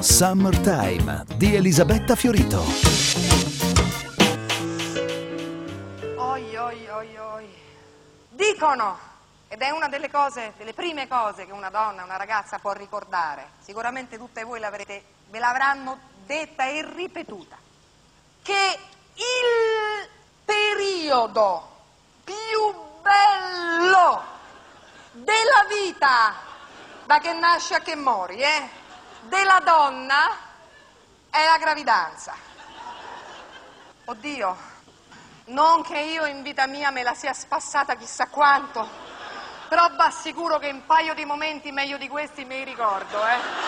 Summertime di Elisabetta Fiorito. Oi, oi, oi, oi. Dicono, ed è una delle cose, delle prime cose che una donna, una ragazza può ricordare, sicuramente tutte voi ve l'avranno detta e ripetuta, che il periodo più bello della vita, da che nasce a che mori, della donna è la gravidanza. Oddio, non che io in vita mia me la sia spassata chissà quanto, però v'assicuro che un paio di momenti meglio di questi me li ricordo,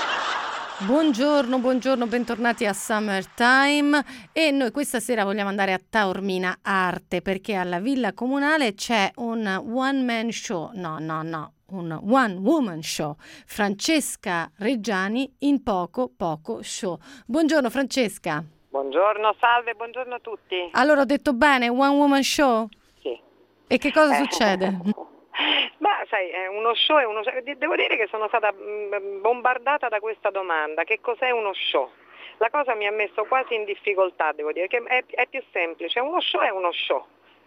Buongiorno, bentornati a Summertime e noi questa sera vogliamo andare a Taormina Arte perché alla Villa Comunale c'è un one man show, un one woman show, Francesca Reggiani in Poco Show. Buongiorno Francesca. Buongiorno, salve, buongiorno a tutti. Allora ho detto bene, one woman show? Sì. E che cosa succede? Ma sai, è uno show, devo dire che sono stata bombardata da questa domanda, che cos'è uno show? La cosa mi ha messo quasi in difficoltà, devo dire, che è più semplice, uno show è uno show.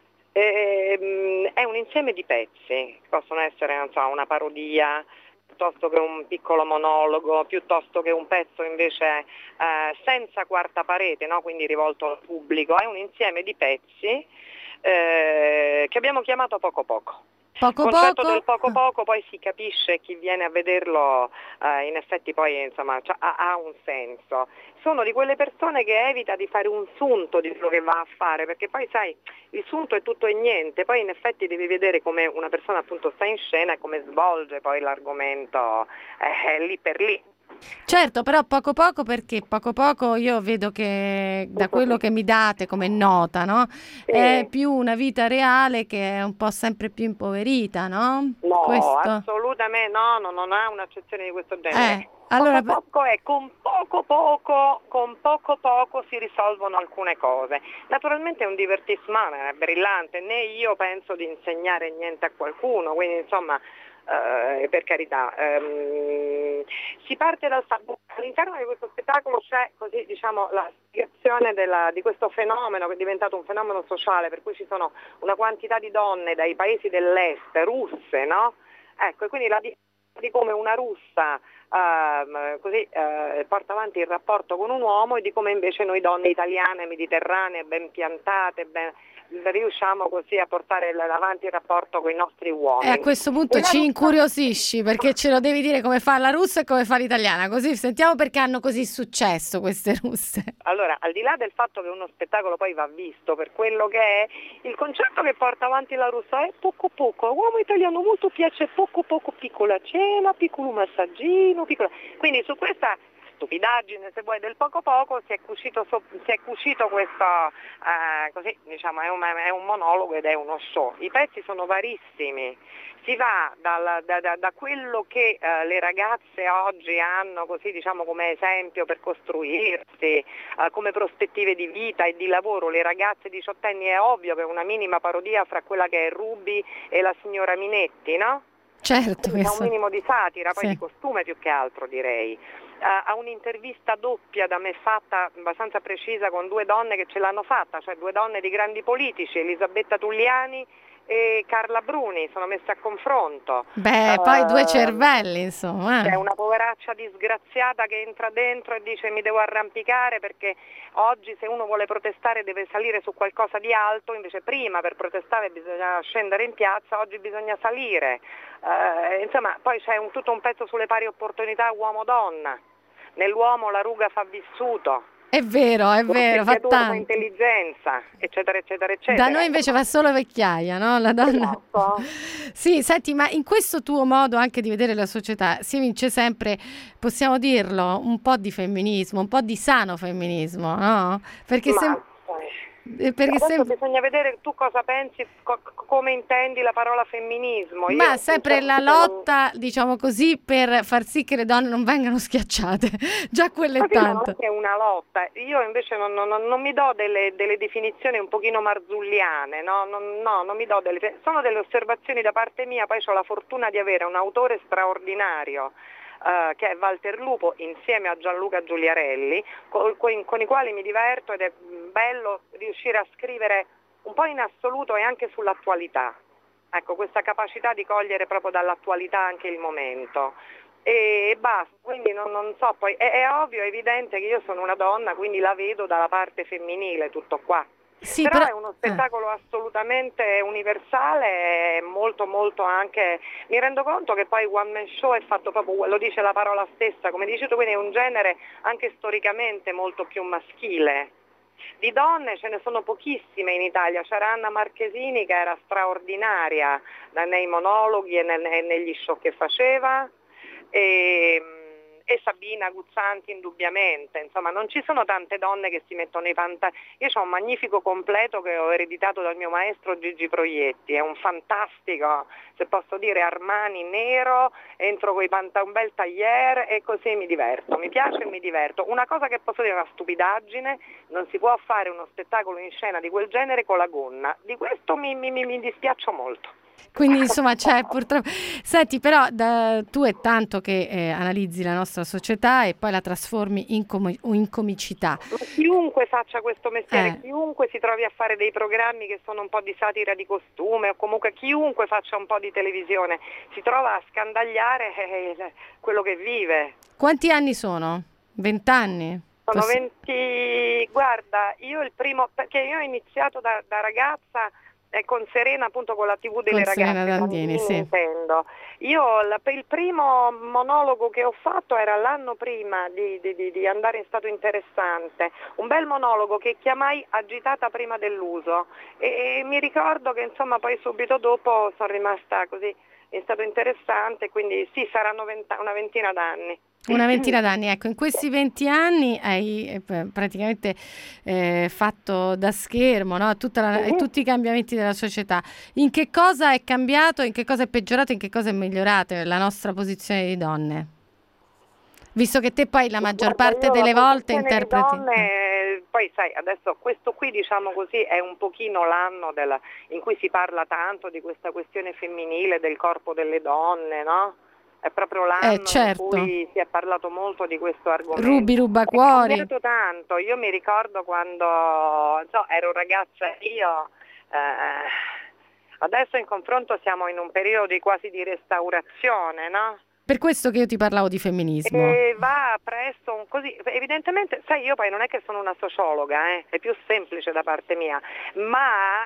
È un insieme di pezzi, possono essere non so, una parodia, piuttosto che un piccolo monologo, piuttosto che un pezzo invece senza quarta parete, no? Quindi rivolto al pubblico. È un insieme di pezzi che abbiamo chiamato Poco Poco. Il concetto del poco poco poi si capisce, chi viene a vederlo in effetti poi insomma ha un senso. Sono di quelle persone che evita di fare un sunto di quello che va a fare, perché poi sai, il sunto è tutto e niente, poi in effetti devi vedere come una persona appunto sta in scena e come svolge poi l'argomento lì per lì. Certo, però poco perché poco io vedo che da quello che mi date come nota, no? È più una vita reale che è un po' sempre più impoverita, no? No, questo. Assolutamente no, non ha un'accezione di questo genere. Allora, poco è con poco poco si risolvono alcune cose. Naturalmente è un divertissement, è brillante, né io penso di insegnare niente a qualcuno, quindi insomma per carità, si parte dal fatto che all'interno di questo spettacolo c'è così diciamo la spiegazione di questo fenomeno che è diventato un fenomeno sociale, per cui ci sono una quantità di donne dai paesi dell'est, russe, no? Ecco, e quindi di come una russa porta avanti il rapporto con un uomo e di come invece noi donne italiane, mediterranee, ben piantate, riusciamo così a portare avanti il rapporto con i nostri uomini. E a questo punto ci incuriosisci perché ce lo devi dire come fa la russa e come fa l'italiana, così sentiamo perché hanno così successo queste russe. Allora, al di là del fatto che uno spettacolo poi va visto per quello che è, il concetto che porta avanti la russa è poco, uomo italiano molto piace poco, piccola cena, piccolo massaggino, quindi su questa stupidaggine, se vuoi, del poco si è cucito questo, così diciamo, è un monologo ed è uno show. I pezzi sono varissimi, si va da quello che le ragazze oggi hanno così diciamo come esempio per costruirsi, come prospettive di vita e di lavoro. Le ragazze diciottenni è ovvio che è una minima parodia fra quella che è Ruby e la signora Minetti, no? Certo, C'è un minimo di satira, poi sì. Di costume più che altro direi. A un'intervista doppia da me fatta abbastanza precisa con due donne che ce l'hanno fatta, cioè due donne di grandi politici, Elisabetta Tulliani e Carla Bruni, sono messe a confronto. Poi due cervelli, insomma. C'è una poveraccia disgraziata che entra dentro e dice mi devo arrampicare perché oggi se uno vuole protestare deve salire su qualcosa di alto, invece prima per protestare bisogna scendere in piazza, oggi bisogna salire. Insomma, poi c'è tutto un pezzo sulle pari opportunità uomo-donna. Nell'uomo la ruga fa vissuto. È vero, fa tanto. Intelligenza, eccetera. Da noi invece va solo vecchiaia, no? La donna. Esatto. Sì, senti, ma in questo tuo modo anche di vedere la società si vince sempre, possiamo dirlo, un po' di femminismo, un po' di sano femminismo, no? Perché bisogna vedere tu cosa pensi, come intendi la parola femminismo. Ma sempre la lotta, diciamo così, per far sì che le donne non vengano schiacciate, già quelle è tanto. Non è una lotta, io invece non mi do delle definizioni un pochino marzulliane, no, non mi do sono delle osservazioni da parte mia, poi ho la fortuna di avere un autore straordinario che è Walter Lupo, insieme a Gianluca Giuliarelli, con i quali mi diverto, ed è bello riuscire a scrivere un po' in assoluto e anche sull'attualità. Ecco, questa capacità di cogliere proprio dall'attualità anche il momento. E basta, quindi non so, poi è ovvio, è evidente che io sono una donna, quindi la vedo dalla parte femminile, tutto qua. Sì, Però è uno spettacolo assolutamente universale, molto molto anche, mi rendo conto che poi One Man Show è fatto proprio, lo dice la parola stessa, come dici tu, quindi è un genere anche storicamente molto più maschile. Di donne ce ne sono pochissime in Italia, c'era Anna Marchesini che era straordinaria nei monologhi e negli show che faceva, e Sabina Guzzanti indubbiamente, insomma non ci sono tante donne che si mettono i pantaloni. Io ho un magnifico completo che ho ereditato dal mio maestro Gigi Proietti, è un fantastico, se posso dire, Armani nero, entro con un bel tailleur e così mi diverto, mi piace e mi diverto. Una cosa che posso dire è una stupidaggine, non si può fare uno spettacolo in scena di quel genere con la gonna, di questo mi dispiaccio molto. Quindi insomma c'è purtroppo. Senti, però tu è tanto che analizzi la nostra società e poi la trasformi in comicità. Chiunque faccia questo mestiere, chiunque si trovi a fare dei programmi che sono un po' di satira di costume, o comunque chiunque faccia un po' di televisione, si trova a scandagliare quello che vive. Quanti anni sono? 20 anni? Sono 20, guarda, io il primo, perché io ho iniziato da ragazza con Serena, appunto con la TV delle ragazze, Serena Dandini, sì. Nintendo. Io il primo monologo che ho fatto era l'anno prima di andare in Stato Interessante, un bel monologo che chiamai Agitata prima dell'uso, e mi ricordo che insomma poi subito dopo sono rimasta così in Stato Interessante, quindi sì, saranno una ventina d'anni. Una ventina d'anni, ecco, in questi 20 anni hai praticamente fatto da schermo, no? Tutti i cambiamenti della società. In che cosa è cambiato, in che cosa è peggiorato, in che cosa è migliorato la nostra posizione di donne? Visto che te poi la maggior parte delle volte interpreti... Poi sai, adesso questo qui, diciamo così, è un pochino l'anno in cui si parla tanto di questa questione femminile, del corpo delle donne, no? È proprio l'anno certo. in cui si è parlato molto di questo argomento. Rubacuori. È cambiato tanto. Io mi ricordo quando ero ragazza io, adesso in confronto siamo in un periodo quasi di restaurazione, no? Per questo che io ti parlavo di femminismo. E va presto, così, evidentemente, sai, io poi non è che sono una sociologa, è più semplice da parte mia, ma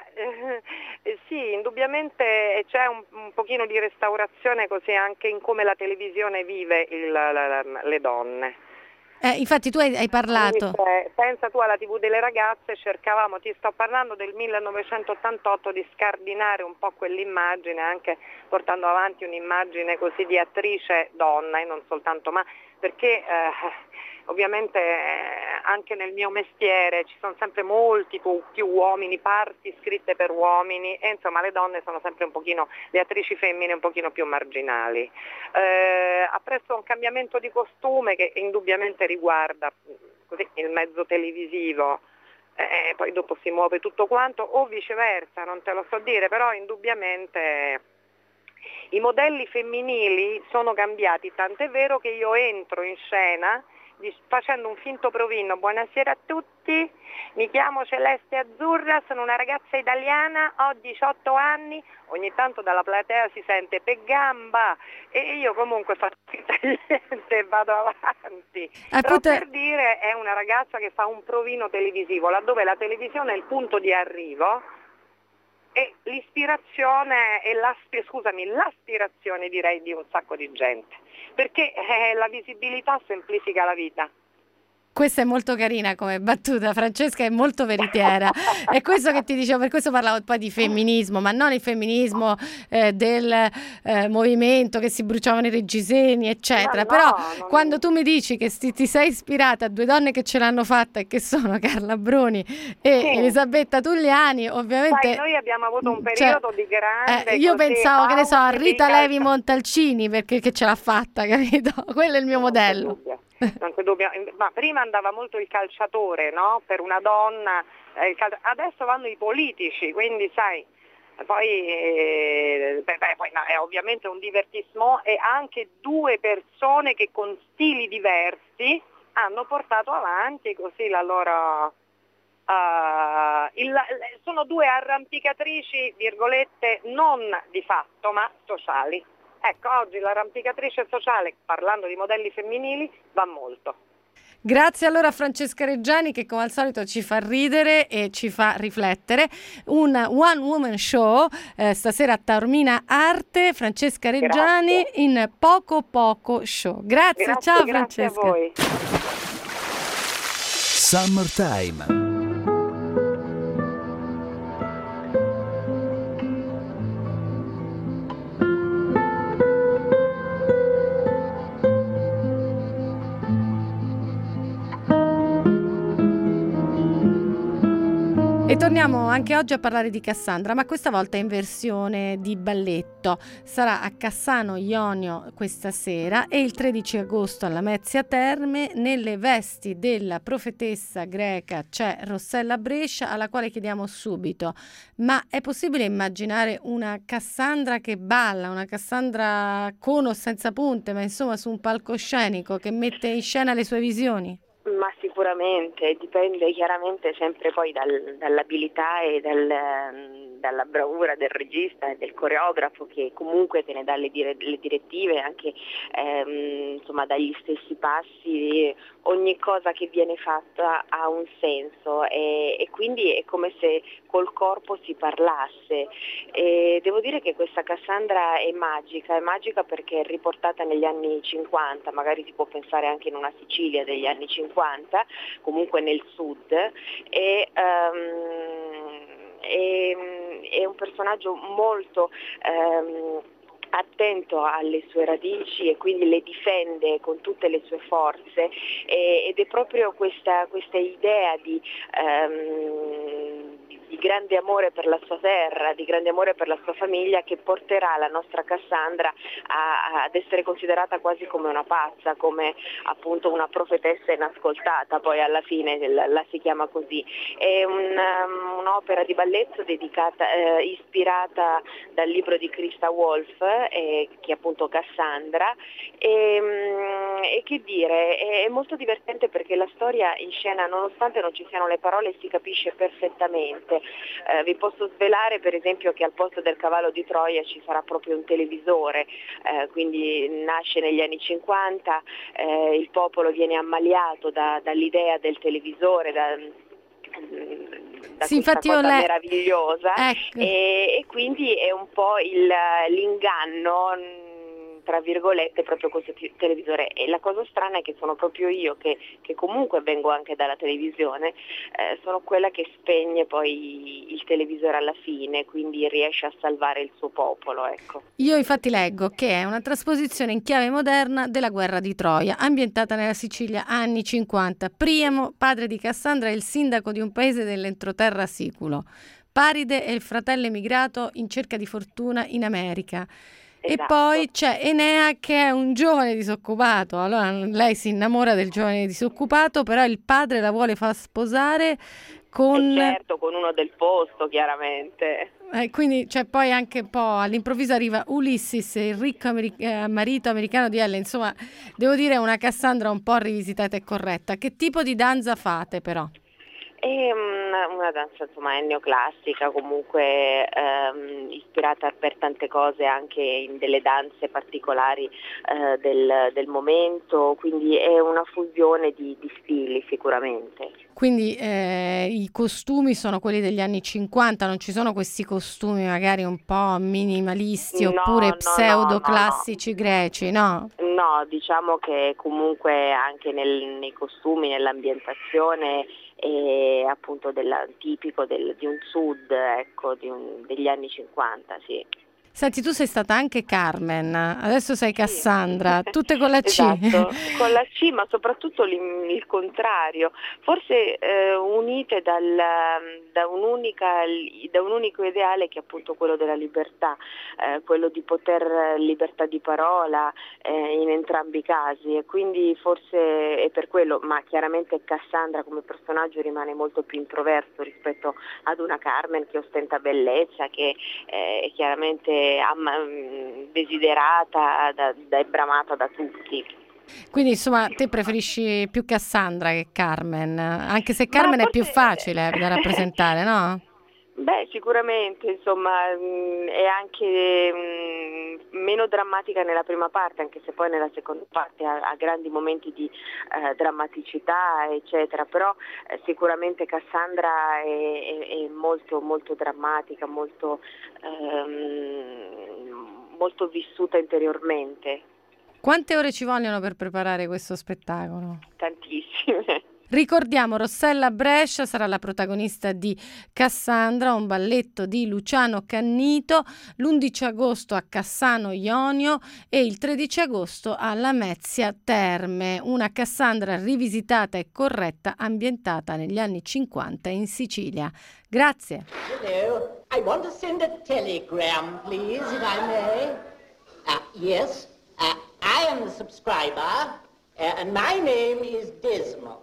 sì, indubbiamente c'è un pochino di restaurazione così anche in come la televisione vive le donne. Infatti tu hai parlato. Pensa tu alla TV delle ragazze, cercavamo, ti sto parlando del 1988, di scardinare un po' quell'immagine, anche portando avanti un'immagine così di attrice donna e non soltanto, ma perché ovviamente anche nel mio mestiere ci sono sempre molti più uomini, parti scritte per uomini, e insomma le donne sono sempre un pochino, le attrici femmine un pochino più marginali. Ha preso un cambiamento di costume che indubbiamente riguarda così il mezzo televisivo, poi dopo si muove tutto quanto, o viceversa, non te lo so dire, però indubbiamente i modelli femminili sono cambiati, tant'è vero che io entro in scena facendo un finto provino: buonasera a tutti, mi chiamo Celeste Azzurra, sono una ragazza italiana, ho 18 anni, ogni tanto dalla platea si sente pe gamba, e io comunque faccio niente e vado avanti. Però per dire, è una ragazza che fa un provino televisivo, laddove la televisione è il punto di arrivo e l'ispirazione e l'aspirazione, direi, di un sacco di gente, perché la visibilità semplifica la vita. Questa è molto carina come battuta, Francesca, è molto veritiera. È questo che ti dicevo, per questo parlavo poi di femminismo, ma non il femminismo del movimento che si bruciavano i reggiseni, eccetera. No, però quando tu mi dici che ti sei ispirata a due donne che ce l'hanno fatta e che sono Carla Bruni e Elisabetta Tugliani, ovviamente... Sai, noi abbiamo avuto un periodo di grande... io pensavo, che ne so, a Rita Levi Montalcini, perché che ce l'ha fatta, capito? Quello è il mio modello. Non c'è dubbio, ma prima andava molto il calciatore, no? Per una donna, adesso vanno i politici, quindi sai, Poi, poi no, è ovviamente un divertissement, e anche due persone che con stili diversi hanno portato avanti così la loro... sono due arrampicatrici, virgolette, non di fatto ma sociali. Ecco, oggi l'arrampicatrice sociale, parlando di modelli femminili, va molto. Grazie allora a Francesca Reggiani, che come al solito ci fa ridere e ci fa riflettere. Un one woman show stasera a Taormina Arte. Francesca Reggiani in Poco Poco Show. Grazie, ciao grazie Francesca. A voi. Summertime. E torniamo anche oggi a parlare di Cassandra, ma questa volta in versione di balletto. Sarà a Cassano Ionio questa sera e il 13 agosto alla Mezzia Terme. Nelle vesti della profetessa greca c'è Rossella Brescia, alla quale chiediamo subito: ma è possibile immaginare una Cassandra che balla, una Cassandra con o senza punte, ma insomma su un palcoscenico, che mette in scena le sue visioni? Ma sicuramente, dipende chiaramente sempre poi dall'abilità e dalla bravura del regista e del coreografo, che comunque te ne dà le direttive, anche insomma dagli stessi passi. Ogni cosa che viene fatta ha un senso e quindi è come se col corpo si parlasse. E devo dire che questa Cassandra è magica perché è riportata negli anni 50, magari si può pensare anche in una Sicilia degli anni 50, comunque nel sud, e è un personaggio molto attento alle sue radici e quindi le difende con tutte le sue forze, ed è proprio questa ad grande amore per la sua terra, di grande amore per la sua famiglia, che porterà la nostra Cassandra ad essere considerata quasi come una pazza, come appunto una profetessa inascoltata, poi alla fine la si chiama così. È un'opera di balletto ispirata dal libro di Christa Wolf, che è appunto Cassandra, e che dire, è molto divertente perché la storia in scena, nonostante non ci siano le parole, si capisce perfettamente. Vi posso svelare per esempio che al posto del cavallo di Troia ci sarà proprio un televisore, quindi nasce negli anni 50, il popolo viene ammaliato dall'idea del televisore, da sì, questa infatti cosa meravigliosa, ecco. E quindi è un po' l'inganno, tra virgolette, proprio questo televisore. E la cosa strana è che sono proprio io, che comunque vengo anche dalla televisione, sono quella che spegne poi il televisore alla fine, quindi riesce a salvare il suo popolo, ecco. Io infatti leggo che è una trasposizione in chiave moderna della guerra di Troia, ambientata nella Sicilia anni 50. Priamo, padre di Cassandra, è il sindaco di un paese dell'entroterra siculo. Paride è il fratello emigrato in cerca di fortuna in America. Esatto. E poi c'è Enea, che è un giovane disoccupato. Allora lei si innamora del giovane disoccupato, però il padre la vuole far sposare con... certo, con uno del posto, chiaramente. Quindi c'è poi anche un po' all'improvviso arriva Ulysses, il ricco marito americano di Ellen. Insomma, devo dire, è una Cassandra un po' rivisitata e corretta. Che tipo di danza fate però? È una danza, insomma, è neoclassica, comunque ispirata per tante cose anche in delle danze particolari del momento, quindi è una fusione di stili sicuramente. Quindi i costumi sono quelli degli anni 50, non ci sono questi costumi magari un po' minimalisti oppure pseudo-classici greci, no? No, diciamo che comunque anche nei costumi, nell'ambientazione è appunto tipico di un sud, ecco, degli anni 50, sì. Senti, tu sei stata anche Carmen, adesso sei Sì. Cassandra, tutte con la C. Esatto, con la C, ma soprattutto il contrario, forse unite da un unico ideale, che è appunto quello della libertà, quello di poter libertà di parola in entrambi i casi, e quindi forse è per quello, ma chiaramente Cassandra come personaggio rimane molto più introverso rispetto ad una Carmen che ostenta bellezza, che è chiaramente desiderata e bramata da tutti. Quindi insomma te preferisci più Cassandra che Carmen, anche se Ma Carmen è più forse facile da rappresentare, no? beh, sicuramente, insomma, è anche meno drammatica nella prima parte, anche se poi nella seconda parte ha grandi momenti di drammaticità, eccetera, però sicuramente Cassandra è molto, molto drammatica, molto vissuta interiormente, Quante ore ci vogliono per preparare questo spettacolo? tantissime. Ricordiamo, Rossella Brescia sarà la protagonista di Cassandra, un balletto di Luciano Cannito, l'11 agosto a Cassano Ionio e il 13 agosto a Lamezia Terme, una Cassandra rivisitata e corretta ambientata negli anni 50 in Sicilia. Grazie. Hello. I want to send a telegram, please, if I may. Yes. I am a subscriber, and my name is Desmond.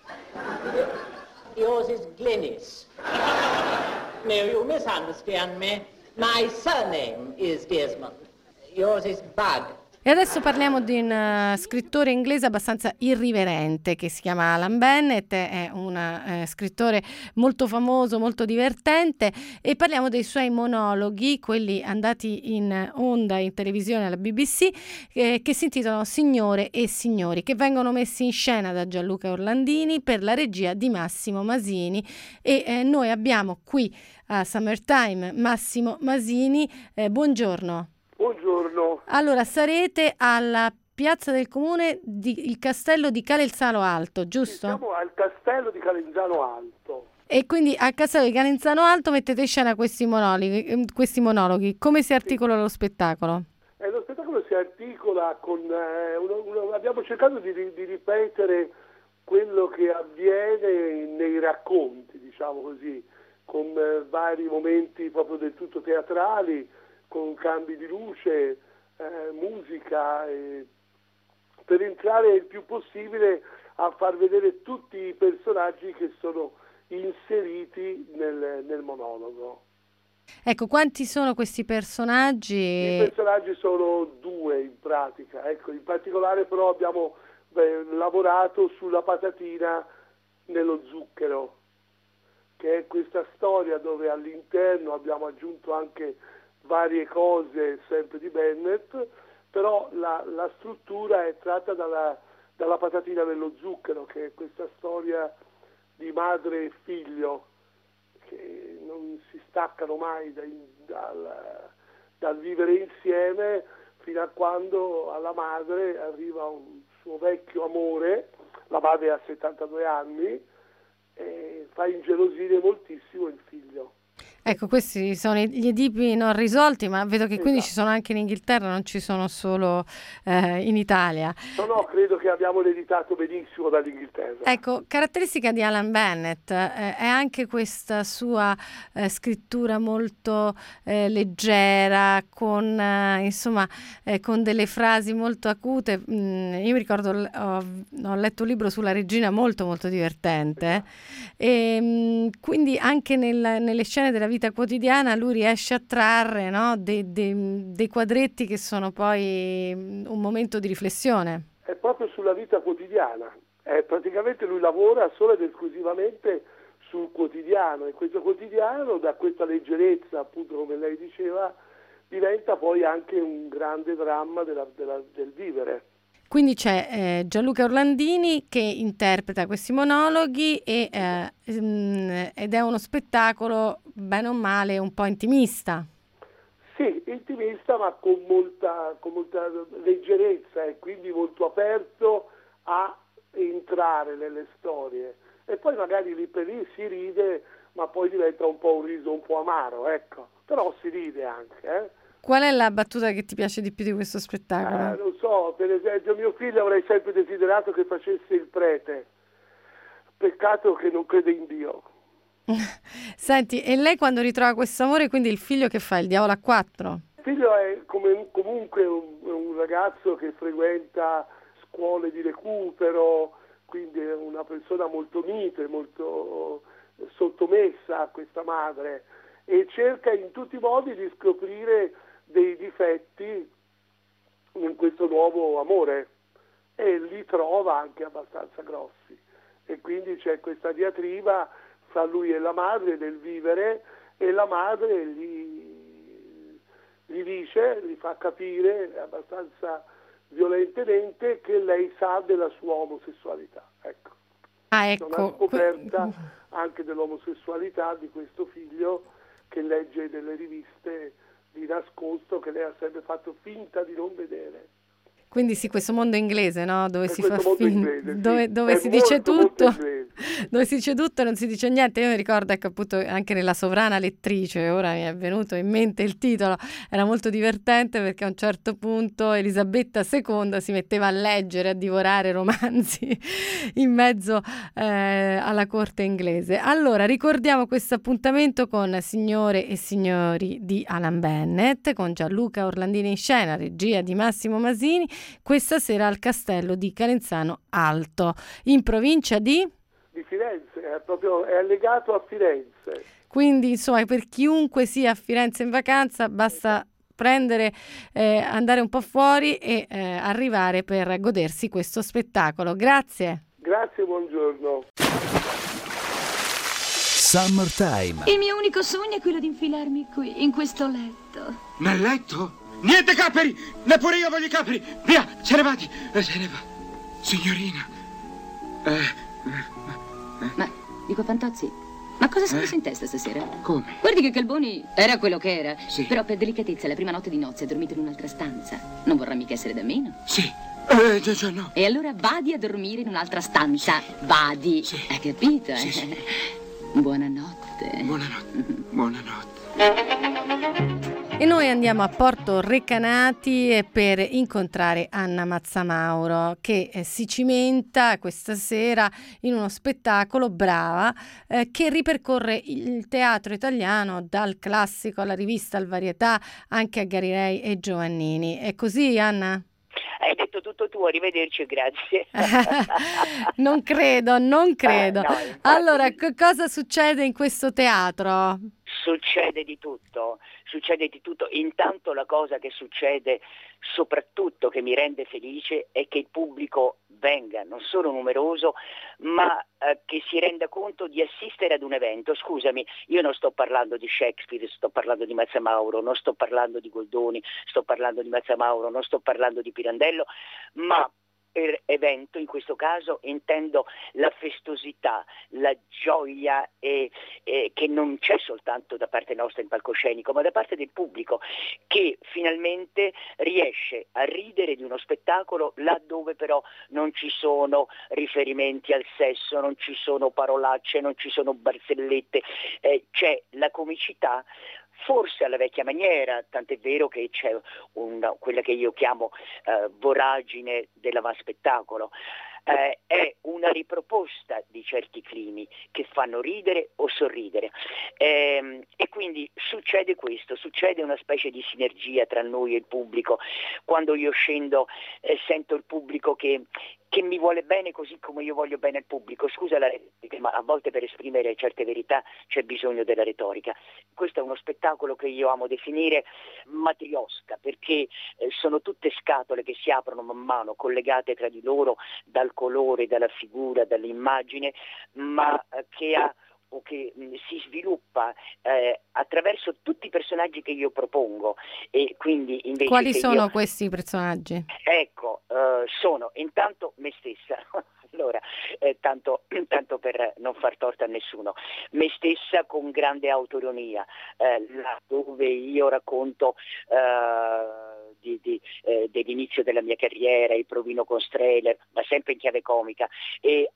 Yours is Glennis. No, you misunderstand me. My surname is Desmond. Yours is Bug. E adesso parliamo di un scrittore inglese abbastanza irriverente che si chiama Alan Bennett, è un scrittore molto famoso, molto divertente, e parliamo dei suoi monologhi, quelli andati in onda in televisione alla BBC, che si intitolano Signore e Signori, che vengono messi in scena da Gianluca Orlandini per la regia di Massimo Masini, e noi abbiamo qui a Summertime Massimo Masini. Buongiorno. Buongiorno. Allora, sarete alla piazza del comune il castello di Calenzano Alto, giusto? Siamo al castello di Calenzano Alto. E quindi al castello di Calenzano Alto mettete in scena questi monologhi. Come si articola lo spettacolo? Lo spettacolo si articola con... abbiamo cercato di ripetere quello che avviene nei racconti, diciamo così, con vari momenti proprio del tutto teatrali, con cambi di luce, musica, per entrare il più possibile a far vedere tutti i personaggi che sono inseriti nel monologo. Ecco, quanti sono questi personaggi? I personaggi sono due in pratica, ecco, in particolare però abbiamo lavorato sulla patatina nello zucchero, che è questa storia dove all'interno abbiamo aggiunto anche varie cose sempre di Bennett, però la struttura è tratta dalla patatina nello zucchero, che è questa storia di madre e figlio che non si staccano mai dal vivere insieme, fino a quando alla madre arriva un suo vecchio amore, la madre ha 72 anni, e fa ingelosire moltissimo il figlio. Ecco, questi sono gli Edipi non risolti, ma vedo che quindi ci sono anche in Inghilterra, non ci sono solo in Italia. No, credo che abbiamo ereditato benissimo dall'Inghilterra. Ecco, caratteristica di Alan Bennett è anche questa sua scrittura molto leggera, con con delle frasi molto acute. Io mi ricordo, ho letto un libro sulla regina molto molto divertente, e quindi anche nelle scene della vita quotidiana lui riesce a trarre, no, dei quadretti che sono poi un momento di riflessione. È proprio sulla vita quotidiana, praticamente lui lavora solo ed esclusivamente sul quotidiano, e questo quotidiano, da questa leggerezza, appunto come lei diceva, diventa poi anche un grande dramma del vivere. Quindi c'è Gianluca Orlandini che interpreta questi monologhi ed è uno spettacolo, bene o male, un po' intimista. Sì, intimista, ma con molta leggerezza, e quindi molto aperto a entrare nelle storie. E poi magari lì per lì si ride, ma poi diventa un po' un riso un po' amaro, ecco. Però si ride anche, Qual è la battuta che ti piace di più di questo spettacolo? Non so, per esempio mio figlio avrei sempre desiderato che facesse il prete. Peccato che non crede in Dio. Senti, e lei quando ritrova questo amore, quindi il figlio che fa? Il diavolo a quattro? Il figlio è comunque un ragazzo che frequenta scuole di recupero, quindi è una persona molto mite, molto sottomessa a questa madre, e cerca in tutti i modi di scoprire dei difetti in questo nuovo amore, e li trova anche abbastanza grossi, e quindi c'è questa diatriba fra lui e la madre del vivere, e la madre gli dice, gli fa capire abbastanza violentemente che lei sa della sua omosessualità. Ecco. Ah, C'è una ecco. scoperta anche dell'omosessualità di questo figlio, che legge nelle riviste di nascosto, che lei ha sempre fatto finta di non vedere. Quindi sì, questo mondo inglese, no? Dove si fa Questo mondo finta, inglese, sì. dove È si dice molto tutto, inglese. dove si dice tutto e non si dice niente. Io mi ricordo, ecco, appunto, anche nella Sovrana lettrice, ora mi è venuto in mente il titolo, era molto divertente perché a un certo punto Elisabetta II si metteva a leggere, a divorare romanzi in mezzo alla corte inglese. Allora, ricordiamo questo appuntamento con Signore e Signori di Alan Bennett, con Gianluca Orlandini in scena, regia di Massimo Masini, questa sera al Castello di Calenzano Alto, in provincia di Firenze, è legato a Firenze. Quindi, insomma, per chiunque sia a Firenze in vacanza, basta prendere, andare un po' fuori e arrivare per godersi questo spettacolo. Grazie. Grazie, buongiorno. Summertime. Il mio unico sogno è quello di infilarmi qui, in questo letto. Nel letto? Niente capperi! Neppure io voglio i capperi! Via, se ne vadi! Se ne va. Signorina. Ma, dico Fantozzi, ma cosa si è messo in testa stasera? Come? Guardi che Calboni era quello che era. Sì. Però per delicatezza, la prima notte di nozze ha dormito in un'altra stanza. Non vorrà mica essere da meno. Sì. Già no. E allora vadi a dormire in un'altra stanza. Vadi. Sì. Hai capito? Sì, sì. Buonanotte. Buonanotte. Buonanotte. E noi andiamo a Porto Recanati per incontrare Anna Mazzamauro, che si cimenta questa sera in uno spettacolo, brava, che ripercorre il teatro italiano dal classico alla rivista, al varietà, anche a Galilei e Giovannini. È così, Anna? Hai detto tutto tu, arrivederci, grazie. Non credo. No, infatti. Allora, cosa succede in questo teatro? Succede di tutto. Intanto la cosa che succede, soprattutto che mi rende felice, è che il pubblico venga non solo numeroso, ma che si renda conto di assistere ad un evento. Scusami, io non sto parlando di Shakespeare, sto parlando di Mazzamauro, non sto parlando di Goldoni, sto parlando di Mazzamauro, non sto parlando di Pirandello, ma per evento in questo caso intendo la festosità, la gioia che non c'è soltanto da parte nostra in palcoscenico, ma da parte del pubblico, che finalmente riesce a ridere di uno spettacolo laddove però non ci sono riferimenti al sesso, non ci sono parolacce, non ci sono barzellette, c'è la comicità, forse alla vecchia maniera, tant'è vero che c'è quella che io chiamo voragine dell'avanspettacolo. È una riproposta di certi climi che fanno ridere o sorridere, e quindi succede questo, succede una specie di sinergia tra noi e il pubblico. Quando io scendo sento il pubblico che mi vuole bene così come io voglio bene al pubblico. Scusa la retorica, ma a volte per esprimere certe verità c'è bisogno della retorica. Questo è uno spettacolo che io amo definire matriosca, perché sono tutte scatole che si aprono man mano, collegate tra di loro dal colore, dalla figura, dall'immagine, ma che si sviluppa attraverso tutti i personaggi che io propongo. E quindi invece quali sono questi personaggi? Ecco, sono intanto me stessa. Allora, tanto per non far torto a nessuno, me stessa con grande autoironia, dove io racconto dell'inizio della mia carriera, il provino con Strehler, ma sempre in chiave comica, e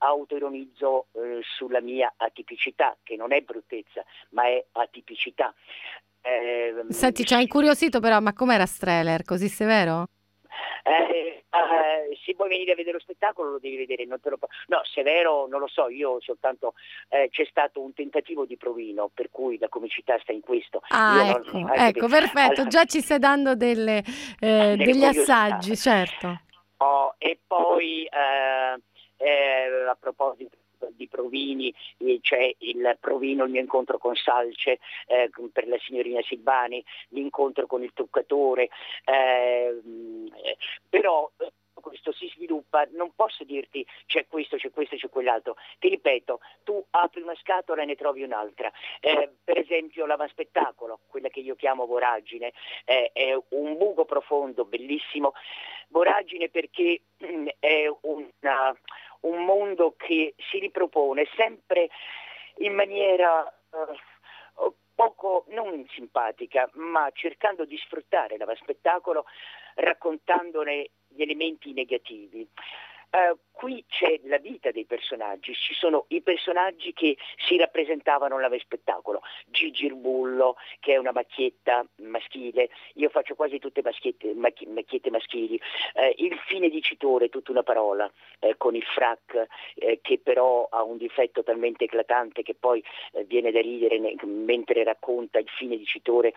autoironizzo sulla mia atipicità, che non è bruttezza, ma è atipicità. Senti, ci ha incuriosito però, ma com'era Streller? Così severo? Se vuoi venire a vedere lo spettacolo lo devi vedere, non te lo no, severo non lo so, io soltanto c'è stato un tentativo di provino, per cui la comicità sta in questo. Ecco, perfetto, già ci stai dando degli assaggi, certo. E poi a proposito di provini, c'è il provino, il mio incontro con Salce per la signorina Silvani, l'incontro con il truccatore, però questo si sviluppa, non posso dirti c'è questo, c'è quell'altro, ti ripeto, tu apri una scatola e ne trovi un'altra, per esempio l'avanspettacolo, quella che io chiamo voragine, è un buco profondo, bellissimo, voragine perché è un mondo che si ripropone sempre in maniera poco, non simpatica, ma cercando di sfruttare l'avanspettacolo raccontandone gli elementi negativi. Qui c'è la vita dei personaggi, ci sono i personaggi che si rappresentavano all'avaspettacolo, Gigi il Bullo che è una macchietta maschile, io faccio quasi tutte macchiette maschili, il fine dicitore, tutta una parola, con il frac che però ha un difetto talmente eclatante che poi viene da ridere mentre racconta il fine dicitore,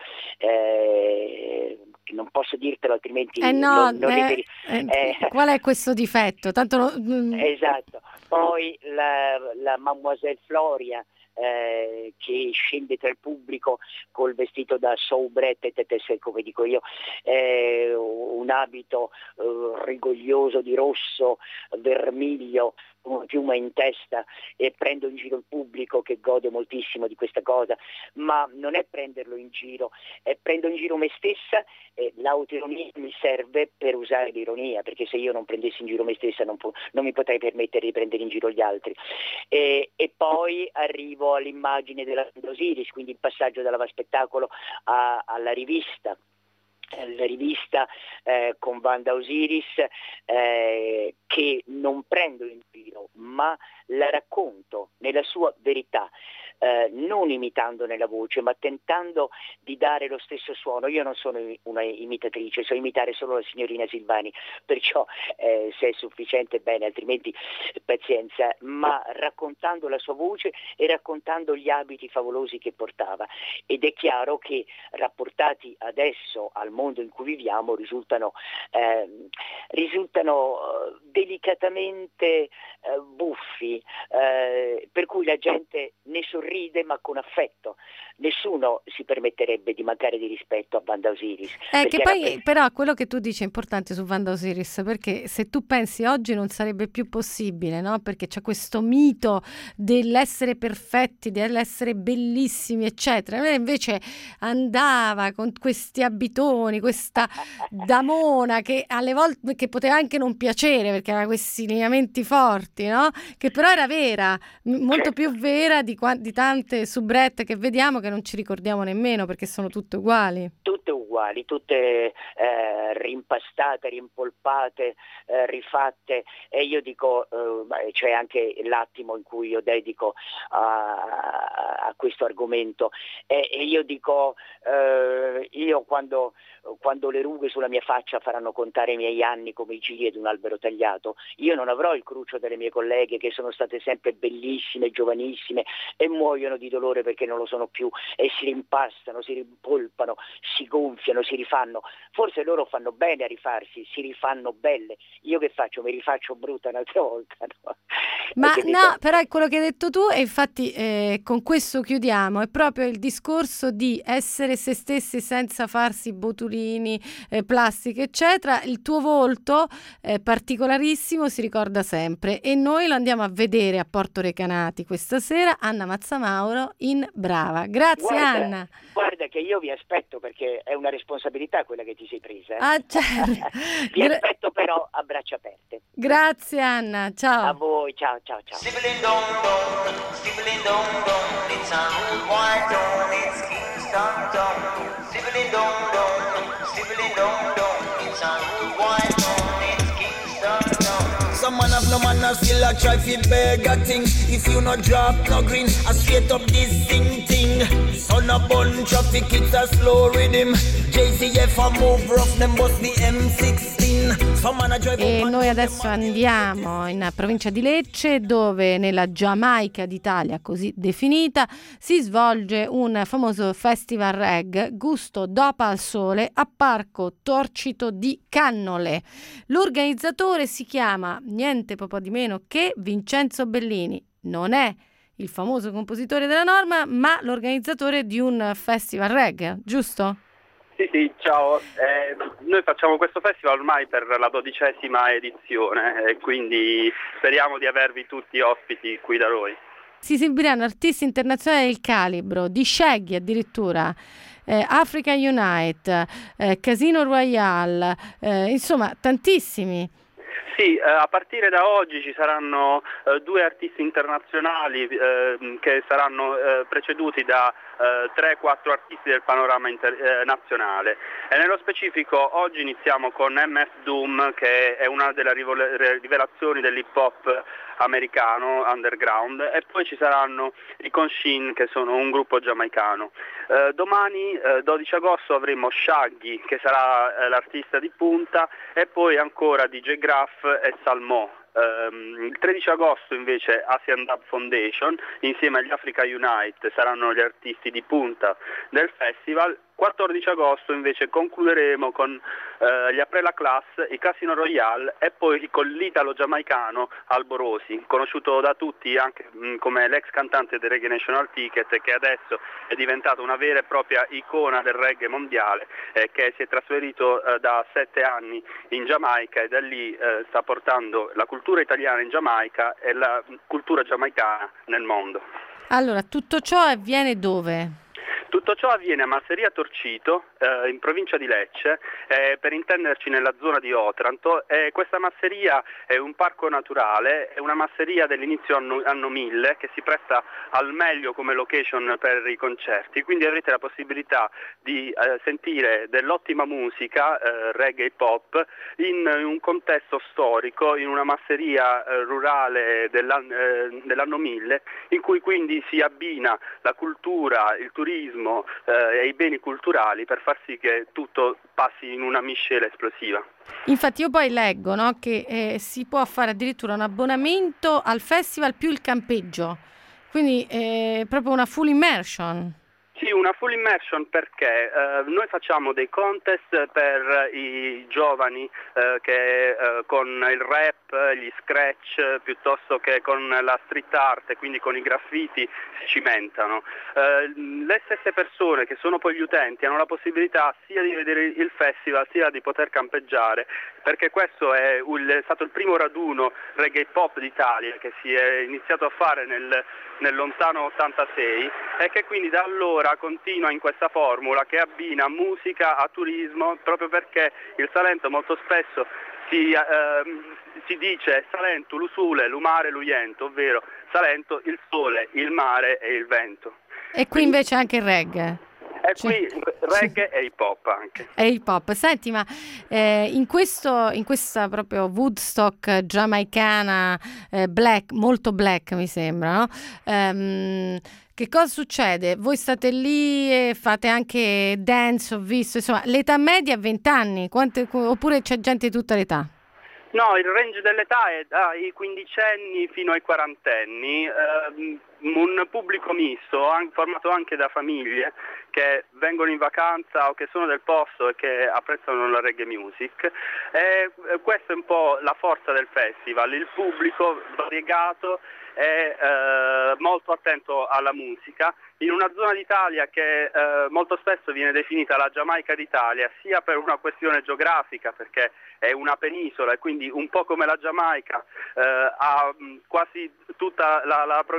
non posso dirtelo altrimenti qual è questo difetto? Esatto, poi la Mademoiselle Floria che scende tra il pubblico col vestito da soubrette, come dico io, un abito rigoglioso di rosso, vermiglio, una piuma in testa, e prendo in giro il pubblico che gode moltissimo di questa cosa, ma non è prenderlo in giro, è prendo in giro me stessa, e l'autoironia mi serve per usare l'ironia, perché se io non prendessi in giro me stessa non mi potrei permettere di prendere in giro gli altri. E poi arrivo all'immagine della Osiris, quindi il passaggio dall'avaspettacolo alla rivista. La rivista con Wanda Osiris che non prendo in giro ma la racconto nella sua verità, non imitandone la voce ma tentando di dare lo stesso suono. Io non sono una imitatrice, so imitare solo la signorina Silvani, perciò se è sufficiente bene, altrimenti pazienza, ma raccontando la sua voce e raccontando gli abiti favolosi che portava, ed è chiaro che rapportati adesso al mondo in cui viviamo risultano delicatamente buffi, per cui la gente ne sorride ma con affetto. Nessuno si permetterebbe di mancare di rispetto a Wanda Osiris. Che poi però quello che tu dici è importante su Wanda Osiris, perché se tu pensi oggi non sarebbe più possibile, no? Perché c'è questo mito dell'essere perfetti, dell'essere bellissimi, eccetera. Lei invece andava con questi abitoni, questa damona che alle volte che poteva anche non piacere perché aveva questi lineamenti forti, no? Che però era vera, molto più vera di tante soubrette che vediamo che non ci ricordiamo nemmeno perché sono tutte uguali. Tutte uguali, tutte rimpastate, rimpolpate, rifatte, e io dico c'è anche l'attimo in cui io dedico a questo argomento, e io dico io quando le rughe sulla mia faccia faranno contare i miei anni come i giri di un albero tagliato, io non avrò il cruccio delle mie colleghe che sono state sempre bellissime, giovanissime e muoiono di dolore perché non lo sono più e si rimpastano, si rimpolpano, si gonfiano, si rifanno. Forse loro fanno bene a rifarsi, si rifanno belle. Io che faccio? Mi rifaccio brutta un'altra volta, no? Ma no, però è quello che hai detto tu, e infatti con questo chiudiamo, è proprio il discorso di essere se stessi senza farsi botulini, plastiche eccetera. Il tuo volto particolarissimo si ricorda sempre, e noi lo andiamo a vedere a Porto Recanati questa sera, Anna Mazzamauro in Brava. Grazie Anna. Guarda che io vi aspetto, perché è una responsabilità quella che ti sei presa. Certo. Vi aspetto però a braccia aperte. Grazie Anna, ciao. A voi, ciao. Some man have no man, I still a try fi beg a thing. If you no drop no green, I straight up this thing. Son a bun traffic, it's a slow rhythm. JCF a move rough, them bust the M16. Some man a drive. E noi adesso andiamo in provincia di Lecce, dove nella Giamaica d'Italia, così definita, si svolge un famoso festival reggae, Gusto Dopa al Sole, a Parco Torcito di Cannole. L'organizzatore si chiama niente po' di meno che Vincenzo Bellini. Non è il famoso compositore della norma, ma l'organizzatore di un festival reggae, giusto? Sì, ciao. Noi facciamo questo festival ormai per la 12ª edizione e quindi speriamo di avervi tutti ospiti qui da noi. Si esibiranno artisti internazionali del calibro, di Shaggy addirittura, Africa Unite, Casino Royale, insomma tantissimi. Sì, a partire da oggi ci saranno 2 artisti internazionali che saranno preceduti da 3-4 artisti del panorama nazionale. E nello specifico oggi iniziamo con MF Doom, che è una delle rivelazioni dell'hip hop americano underground, e poi ci saranno i Conshin, che sono un gruppo giamaicano. Domani 12 agosto avremo Shaggy, che sarà l'artista di punta, e poi ancora DJ Graff e Salmo. Il 13 agosto invece Asian Dub Foundation insieme agli Africa Unite saranno gli artisti di punta del festival. 14 agosto invece concluderemo con gli Aprella Class, i Casino Royale e poi con l'italo-giamaicano Alborosi, conosciuto da tutti anche come l'ex cantante del Reggae National Ticket, che adesso è diventato una vera e propria icona del reggae mondiale, che si è trasferito da 7 anni in Giamaica e da lì sta portando la cultura italiana in Giamaica e la cultura giamaicana nel mondo. Allora, tutto ciò avviene dove? Tutto ciò avviene a Masseria Torcito, in provincia di Lecce, per intenderci nella zona di Otranto. Questa masseria è un parco naturale, è una masseria dell'inizio anno 1000 che si presta al meglio come location per i concerti, quindi avrete la possibilità di sentire dell'ottima musica, reggae hip hop, in un contesto storico, in una masseria rurale dell'anno 1000, in cui quindi si abbina la cultura, il turismo e i beni culturali per far sì che tutto passi in una miscela esplosiva. Infatti io poi leggo, no, che si può fare addirittura un abbonamento al festival più il campeggio, quindi proprio una full immersion. Sì, una full immersion perché noi facciamo dei contest per i giovani che con il rap, gli scratch, piuttosto che con la street art, quindi con i graffiti, si cimentano. Le stesse persone che sono poi gli utenti hanno la possibilità sia di vedere il festival sia di poter campeggiare, perché questo è stato il primo raduno reggae hip hop d'Italia che si è iniziato a fare nel lontano 86 e che quindi da allora continua in questa formula che abbina musica a turismo, proprio perché il Salento molto spesso si dice Salento, l'usule, l'umare, l'uiento, ovvero Salento, il sole, il mare e il vento. E qui invece anche il reggae. E qui reggae e hip hop anche. E hip hop. Senti, ma in questa proprio Woodstock giamaicana black, molto black mi sembra, no? Che cosa succede? Voi state lì e fate anche dance, ho visto, insomma, l'età media è 20 anni, oppure c'è gente di tutta l'età? No, il range dell'età è dai quindicenni fino ai quarantenni, un pubblico misto, formato anche da famiglie che vengono in vacanza o che sono del posto e che apprezzano la reggae music. E questa è un po' la forza del festival, il pubblico variegato e molto attento alla musica, in una zona d'Italia che molto spesso viene definita la Giamaica d'Italia, sia per una questione geografica, perché è una penisola e quindi un po' come la Giamaica ha quasi tutta la provincia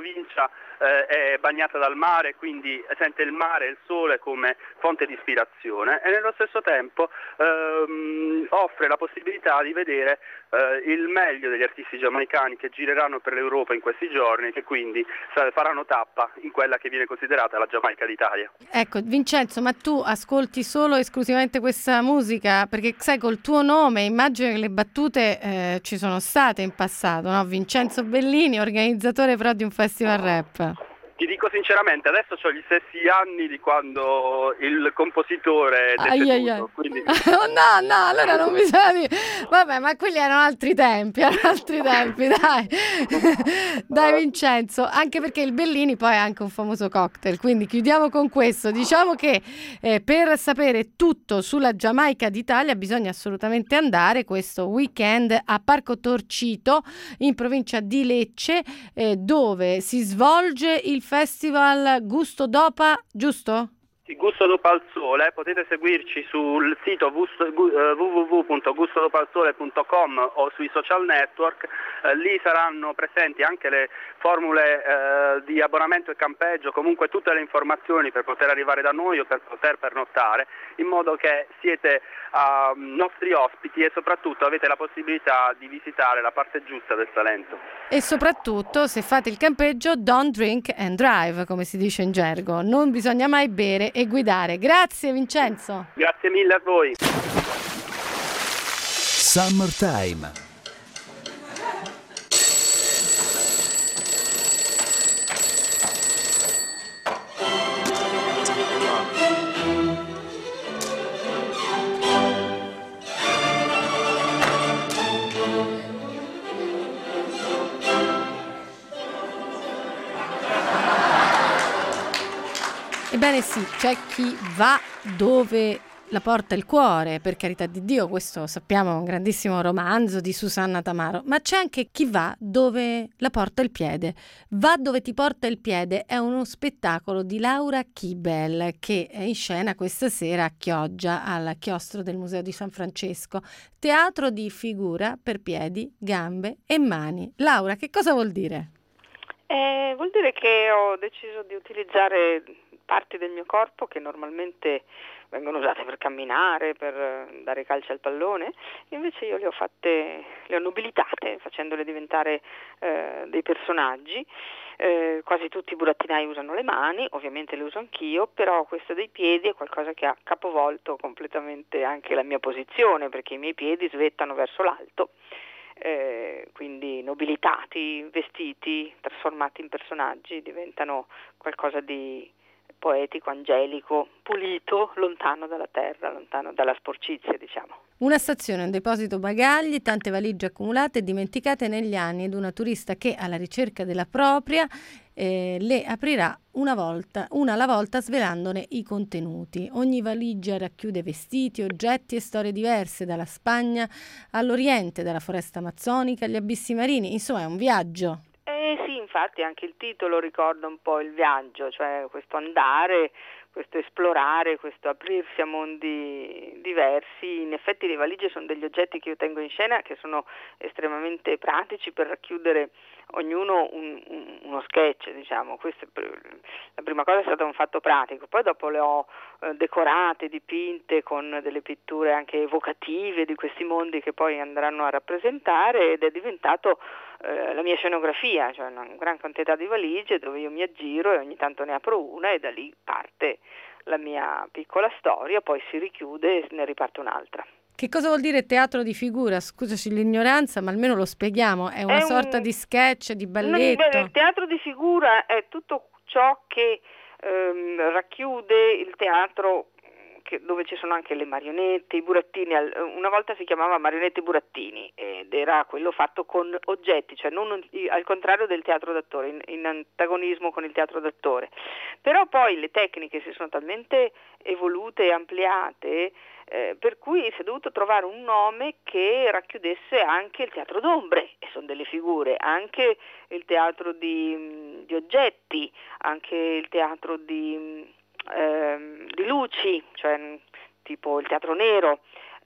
Giamaicana è bagnata dal mare, quindi sente il mare e il sole come fonte di ispirazione, e nello stesso tempo offre la possibilità di vedere il meglio degli artisti giamaicani che gireranno per l'Europa in questi giorni e che quindi faranno tappa in quella che viene considerata la Giamaica d'Italia. Ecco, Vincenzo, ma tu ascolti solo e esclusivamente questa musica? Perché sai, col tuo nome immagino che le battute ci sono state in passato, no? Vincenzo Bellini, organizzatore però di un festival rap. Ti dico sinceramente, adesso ho gli stessi anni di quando il compositore è deceduto, quindi... Oh, no, allora non bisogna dire... Vabbè, ma quelli erano altri tempi, dai. Dai Vincenzo, anche perché il Bellini poi è anche un famoso cocktail, quindi chiudiamo con questo. Diciamo che per sapere tutto sulla Giamaica d'Italia bisogna assolutamente andare questo weekend a Parco Torcito, in provincia di Lecce, dove si svolge il Festival Gusto Dopa, giusto? Gusto dopo al sole, potete seguirci sul sito www.gustodopalsole.com o sui social network, lì saranno presenti anche le formule di abbonamento e campeggio, comunque tutte le informazioni per poter arrivare da noi o per poter pernottare, in modo che siete nostri ospiti e soprattutto avete la possibilità di visitare la parte giusta del Salento. E soprattutto, se fate il campeggio, don't drink and drive, come si dice in gergo, non bisogna mai bere e guidare. Grazie Vincenzo. Grazie mille a voi. Summertime. Ebbene sì, c'è chi va dove la porta il cuore, per carità di Dio, questo sappiamo è un grandissimo romanzo di Susanna Tamaro, ma c'è anche chi va dove la porta il piede. Va dove ti porta il piede è uno spettacolo di Laura Kibel che è in scena questa sera a Chioggia, al chiostro del Museo di San Francesco. Teatro di figura per piedi, gambe e mani. Laura, che cosa vuol dire? Vuol dire che ho deciso di utilizzare parti del mio corpo che normalmente vengono usate per camminare, per dare calci al pallone, invece io le ho nobilitate facendole diventare dei personaggi. Quasi tutti i burattinai usano le mani, ovviamente le uso anch'io, però questo dei piedi è qualcosa che ha capovolto completamente anche la mia posizione, perché i miei piedi svettano verso l'alto. Quindi nobilitati, vestiti, trasformati in personaggi, diventano qualcosa di poetico, angelico, pulito, lontano dalla terra, lontano dalla sporcizia, diciamo. Una stazione, un deposito bagagli, tante valigie accumulate e dimenticate negli anni ed una turista che alla ricerca della propria le aprirà una alla volta svelandone i contenuti. Ogni valigia racchiude vestiti, oggetti e storie diverse, dalla Spagna all'Oriente, dalla foresta amazzonica agli abissi marini, insomma è un viaggio. Sì, infatti anche il titolo ricorda un po' il viaggio, cioè questo andare, questo esplorare, questo aprirsi a mondi diversi. In effetti le valigie sono degli oggetti che io tengo in scena che sono estremamente pratici per racchiudere ognuno uno sketch, diciamo. La prima cosa è stata un fatto pratico, poi dopo le ho decorate, dipinte con delle pitture anche evocative di questi mondi che poi andranno a rappresentare, ed è diventato la mia scenografia, cioè una gran quantità di valigie dove io mi aggiro e ogni tanto ne apro una e da lì parte la mia piccola storia, poi si richiude e ne riparte un'altra. Che cosa vuol dire teatro di figura? Scusaci l'ignoranza, ma almeno lo spieghiamo. È una sorta di sketch, di balletto? Il teatro di figura è tutto ciò che racchiude il teatro, dove ci sono anche le marionette, i burattini. Una volta si chiamava marionette burattini ed era quello fatto con oggetti, cioè non al contrario del teatro d'attore, in antagonismo con il teatro d'attore. Però poi le tecniche si sono talmente evolute e ampliate per cui si è dovuto trovare un nome che racchiudesse anche il teatro d'ombre, e sono delle figure, anche il teatro di oggetti, anche il teatro di luci, cioè tipo il teatro nero,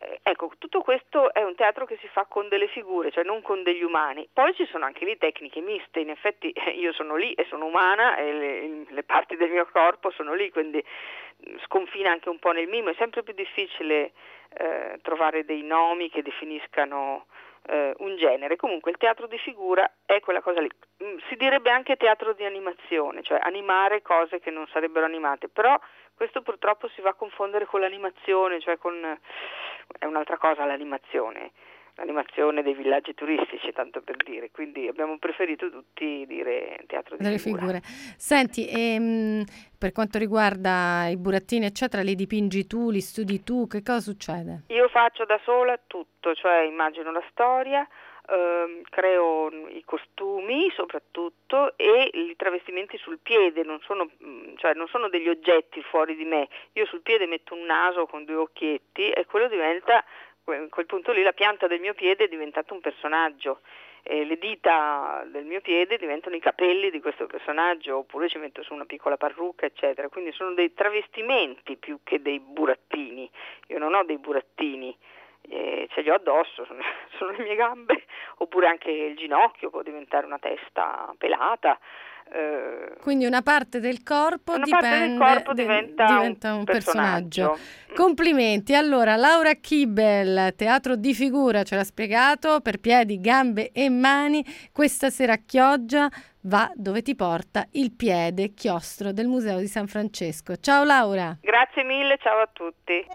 Ecco, tutto questo è un teatro che si fa con delle figure, cioè non con degli umani. Poi ci sono anche lì tecniche miste, in effetti io sono lì e sono umana e le parti del mio corpo sono lì, quindi sconfina anche un po' nel mimo. È sempre più difficile trovare dei nomi che definiscano un genere. Comunque il teatro di figura è quella cosa lì. Si direbbe anche teatro di animazione, cioè animare cose che non sarebbero animate, però questo purtroppo si va a confondere con l'animazione, cioè è un'altra cosa l'animazione dei villaggi turistici, tanto per dire, quindi abbiamo preferito tutti dire teatro di figure. Senti, per quanto riguarda i burattini eccetera, li dipingi tu, li studi tu, che cosa succede? Io faccio da sola tutto, cioè immagino la storia, creo i costumi soprattutto e i travestimenti sul piede, non sono degli oggetti fuori di me. Io sul piede metto un naso con 2 occhietti e quello diventa, a quel punto lì la pianta del mio piede è diventata un personaggio e le dita del mio piede diventano i capelli di questo personaggio, oppure ci metto su una piccola parrucca eccetera, quindi sono dei travestimenti più che dei burattini. Io non ho dei burattini, ce li ho addosso, sono le mie gambe, oppure anche il ginocchio può diventare una testa pelata. Quindi una parte del corpo diventa un personaggio. Complimenti. Allora, Laura Kibel, teatro di figura, ce l'ha spiegato, per piedi, gambe e mani. Questa sera a Chioggia va dove ti porta il piede, chiostro del Museo di San Francesco. Ciao Laura. Grazie mille, ciao a tutti.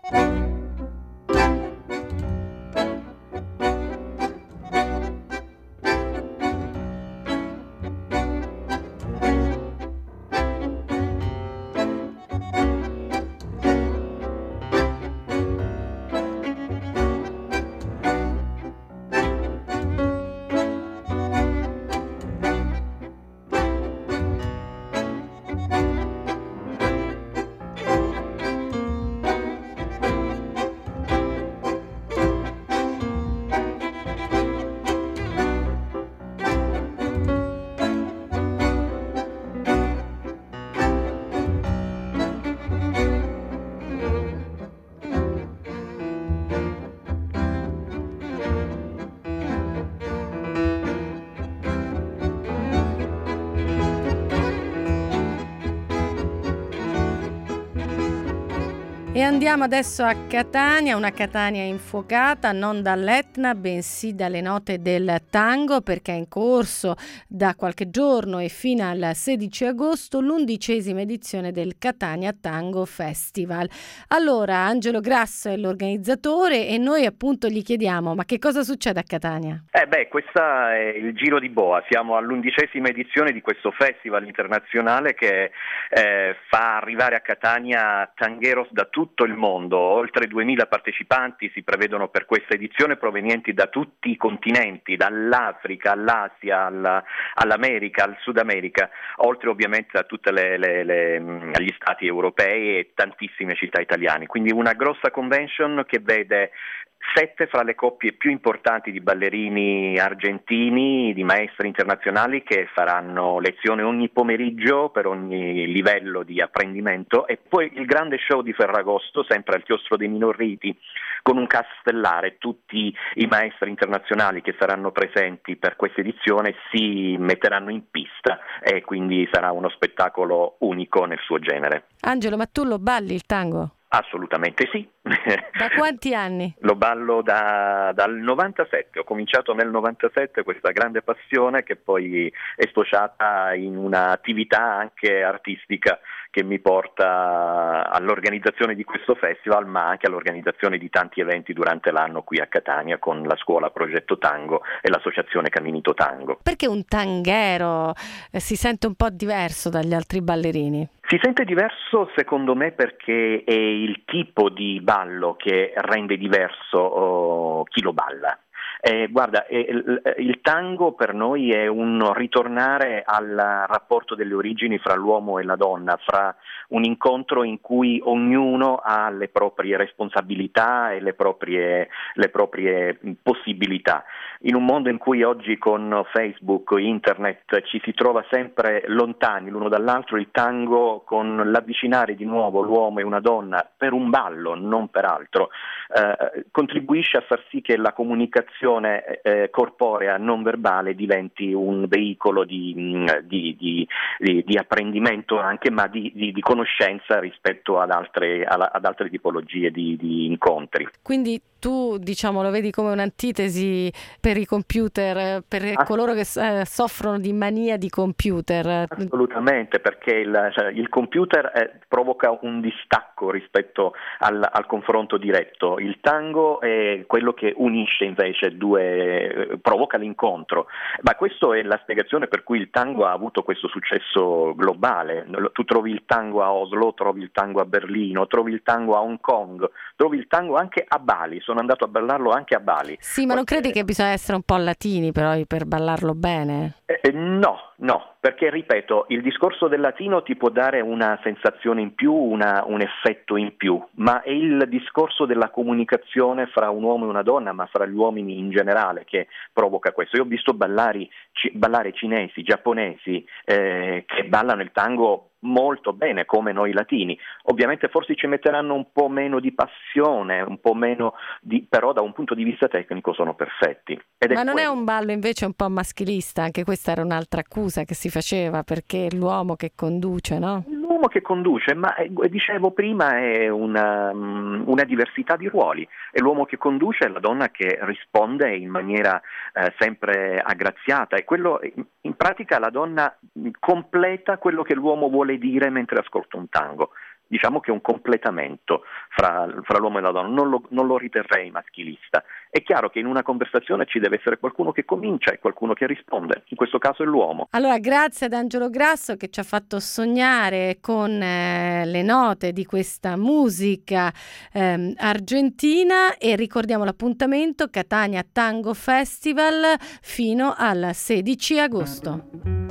E andiamo adesso a Catania, una Catania infuocata non dall'Etna bensì dalle note del tango, perché è in corso da qualche giorno e fino al 16 agosto l'11ª edizione del Catania Tango Festival. Allora Angelo Grasso è l'organizzatore e noi appunto gli chiediamo: ma che cosa succede a Catania? Questo è il giro di boa, siamo all'11ª edizione di questo festival internazionale che fa arrivare a Catania tangheros da tutto il mondo. Oltre 2000 partecipanti si prevedono per questa edizione, provenienti da tutti i continenti, dall'Africa all'Asia, all'America, al Sud America, oltre ovviamente a tutte agli stati europei e tantissime città italiane. Quindi una grossa convention che vede 7 fra le coppie più importanti di ballerini argentini, di maestri internazionali, che faranno lezione ogni pomeriggio per ogni livello di apprendimento, e poi il grande show di Ferragosto, sempre al Chiostro dei Minoriti, con un cast stellare. Tutti i maestri internazionali che saranno presenti per questa edizione si metteranno in pista e quindi sarà uno spettacolo unico nel suo genere. Angelo, ma tu lo balli il tango? Assolutamente sì. Da quanti anni? Lo ballo dal 97, ho cominciato nel 97 questa grande passione che poi è sfociata in un'attività anche artistica che mi porta all'organizzazione di questo festival, ma anche all'organizzazione di tanti eventi durante l'anno qui a Catania con la scuola Progetto Tango e l'associazione Caminito Tango. Perché un tanghero si sente un po' diverso dagli altri ballerini? Si sente diverso secondo me perché è il tipo di ballo che rende diverso chi lo balla. Guarda, il tango per noi è un ritornare al rapporto delle origini fra l'uomo e la donna, fra un incontro in cui ognuno ha le proprie responsabilità e le proprie possibilità. In un mondo in cui oggi con Facebook, internet ci si trova sempre lontani l'uno dall'altro, il tango, con l'avvicinare di nuovo l'uomo e una donna per un ballo, non per altro, contribuisce a far sì che la comunicazione corporea non verbale diventi un veicolo di apprendimento anche, ma di conoscenza rispetto ad altre tipologie di incontri. Quindi tu, diciamo, lo vedi come un'antitesi per i computer, per coloro che soffrono di mania di computer? Assolutamente, perché il computer provoca un distacco rispetto al confronto diretto. Il tango è quello che unisce invece provoca l'incontro. Ma questa è la spiegazione per cui il tango ha avuto questo successo globale. Tu trovi il tango a Oslo, trovi il tango a Berlino, trovi il tango a Hong Kong, trovi il tango anche a Bali. Sono andato a ballarlo anche a Bali. Sì, ma non credi che bisogna essere un po' latini però per ballarlo bene? No, perché ripeto, il discorso del latino ti può dare una sensazione in più, un effetto in più, ma è il discorso della comunicazione fra un uomo e una donna, ma fra gli uomini in generale, che provoca questo. Io ho visto ballare cinesi, giapponesi che ballano il tango molto bene come noi latini. Ovviamente forse ci metteranno un po' meno di passione, un po' meno però da un punto di vista tecnico sono perfetti. Ma non è un ballo invece un po' maschilista? Anche questa era un'altra accusa che si faceva, perché è l'uomo che conduce, no? L'uomo che conduce, ma dicevo prima è una diversità di ruoli. È l'uomo che conduce e la donna che risponde in maniera sempre aggraziata. E quello, in pratica, la donna completa quello che l'uomo vuole dire mentre ascolta un tango. Diciamo che è un completamento fra l'uomo e la donna, non lo riterrei maschilista. È chiaro che in una conversazione ci deve essere qualcuno che comincia e qualcuno che risponde, in questo caso è l'uomo. Allora, grazie ad Angelo Grasso che ci ha fatto sognare con le note di questa musica argentina, e ricordiamo l'appuntamento Catania Tango Festival fino al 16 agosto.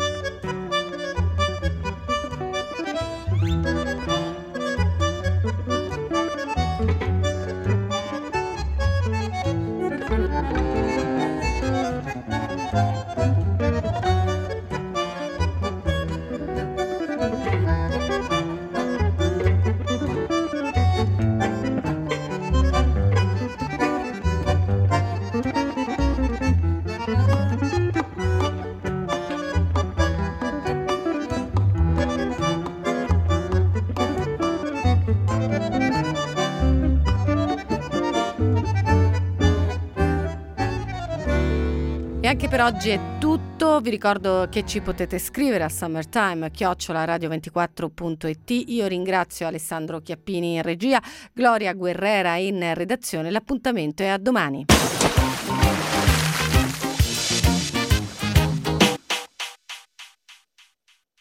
E anche per oggi è tutto. Vi ricordo che ci potete scrivere a summertime@radio24.it. Io ringrazio Alessandro Chiappini in regia, Gloria Guerrera in redazione. L'appuntamento è a domani.